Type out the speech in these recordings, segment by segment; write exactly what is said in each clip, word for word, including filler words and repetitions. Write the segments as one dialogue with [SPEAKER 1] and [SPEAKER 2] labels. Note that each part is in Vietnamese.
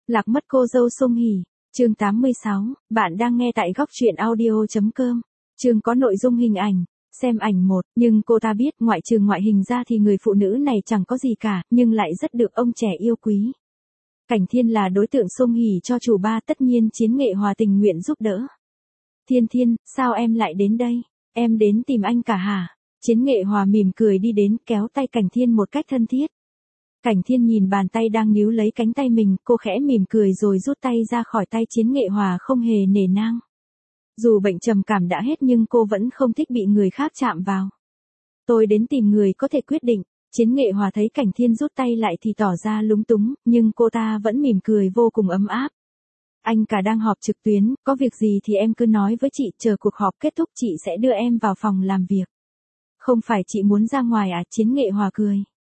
[SPEAKER 1] Lạc mất cô dâu Song Hỷ, chương tám mươi sáu, bạn đang nghe tại góc truyện audio chấm com. Chương có nội dung hình ảnh, xem ảnh một, nhưng cô ta biết ngoại trừ ngoại hình ra thì người phụ nữ này chẳng có gì cả, nhưng lại rất được ông trẻ yêu quý. Cảnh Thiên là đối tượng Song Hỷ cho chủ ba, tất nhiên Chiến Nghệ Hòa tình nguyện giúp đỡ. Thiên Thiên, sao em lại đến đây? Em đến tìm anh cả hả? Chiến Nghệ Hòa mỉm cười đi đến, kéo tay Cảnh Thiên một cách thân thiết. Cảnh Thiên nhìn bàn tay đang níu lấy cánh tay mình, cô khẽ mỉm cười rồi rút tay ra khỏi tay Chiến Nghệ Hòa không hề nể nang. Dù bệnh trầm cảm đã hết nhưng cô vẫn không thích bị người khác chạm vào. Tôi đến tìm người có thể quyết định. Chiến Nghệ Hòa thấy Cảnh Thiên rút tay lại thì tỏ ra lúng túng, nhưng cô ta vẫn mỉm cười vô cùng ấm áp. Anh cả đang họp trực tuyến, có việc gì thì em cứ nói với chị, chờ cuộc họp kết thúc chị sẽ đưa em vào phòng làm việc. Không phải chị muốn ra ngoài à? Chiến Nghệ Hòa cười.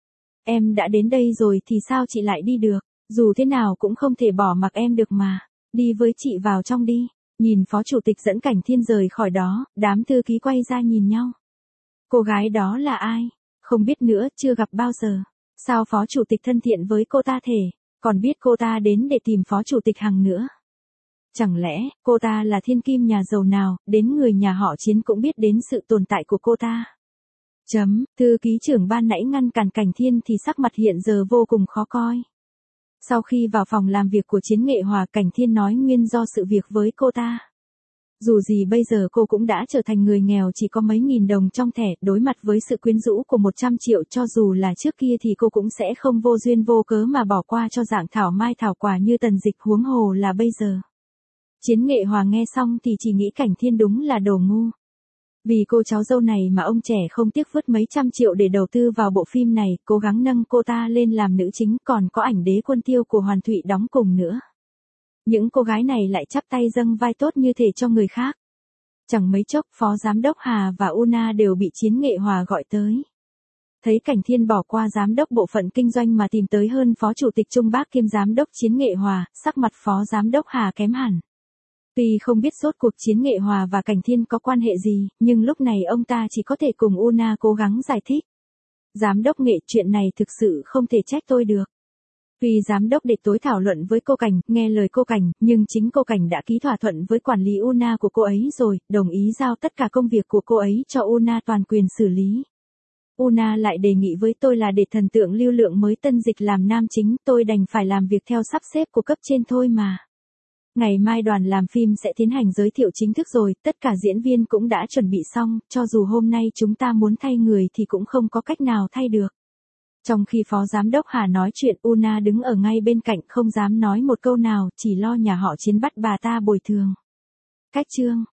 [SPEAKER 1] Em đã đến đây rồi thì sao chị lại đi được, dù thế nào cũng không thể bỏ mặc em được mà. Đi với chị vào trong đi. Nhìn phó chủ tịch dẫn Cảnh Thiên rời khỏi đó, đám thư ký quay ra nhìn nhau. Cô gái đó là ai? Không biết nữa, chưa gặp bao giờ. Sao phó chủ tịch thân thiện với cô ta thể, còn biết cô ta đến để tìm phó chủ tịch Hằng nữa. Chẳng lẽ, cô ta là thiên kim nhà giàu nào, đến người nhà họ Chiến cũng biết đến sự tồn tại của cô ta. Chấm, thư ký trưởng ban nãy ngăn cản Cảnh Thiên thì sắc mặt hiện giờ vô cùng khó coi. Sau khi vào phòng làm việc của Chiến Nghệ Hòa, Cảnh Thiên nói nguyên do sự việc với cô ta. Dù gì bây giờ cô cũng đã trở thành người nghèo chỉ có mấy nghìn đồng trong thẻ, đối mặt với sự quyến rũ của một trăm triệu cho dù là trước kia thì cô cũng sẽ không vô duyên vô cớ mà bỏ qua cho dạng thảo mai thảo quả như Tần Dịch, huống hồ là bây giờ. Chiến Nghệ Hòa nghe xong thì chỉ nghĩ Cảnh Thiên đúng là đồ ngu. Vì cô cháu dâu này mà ông trẻ không tiếc vứt mấy trăm triệu để đầu tư vào bộ phim này, cố gắng nâng cô ta lên làm nữ chính, còn có ảnh Đế Quân Tiêu của Hoàn Thụy đóng cùng nữa. Những cô gái này lại chắp tay dâng vai tốt như thể cho người khác. Chẳng mấy chốc phó giám đốc Hà và Una đều bị Chiến Nghệ Hòa gọi tới. Thấy Cảnh Thiên bỏ qua giám đốc bộ phận kinh doanh mà tìm tới hơn phó chủ tịch Trung Bác kiêm giám đốc Chiến Nghệ Hòa, sắc mặt phó giám đốc Hà kém hẳn. Tuy không biết rốt cuộc Chiến Nghệ Hòa và Cảnh Thiên có quan hệ gì, nhưng lúc này ông ta chỉ có thể cùng Una cố gắng giải thích. Giám đốc Nghệ, chuyện này thực sự không thể trách tôi được. Tuy giám đốc để tối thảo luận với cô Cảnh, nghe lời cô Cảnh, nhưng chính cô Cảnh đã ký thỏa thuận với quản lý Una của cô ấy rồi, đồng ý giao tất cả công việc của cô ấy cho Una toàn quyền xử lý. Una lại đề nghị với tôi là để thần tượng lưu lượng mới Tân Dịch làm nam chính, tôi đành phải làm việc theo sắp xếp của cấp trên thôi mà. Ngày mai đoàn làm phim sẽ tiến hành giới thiệu chính thức rồi, tất cả diễn viên cũng đã chuẩn bị xong, cho dù hôm nay chúng ta muốn thay người thì cũng không có cách nào thay được. Trong khi phó giám đốc Hà nói chuyện, Una đứng ở ngay bên cạnh không dám nói một câu nào, chỉ lo nhà họ Chiến bắt bà ta bồi thường. Cách chương,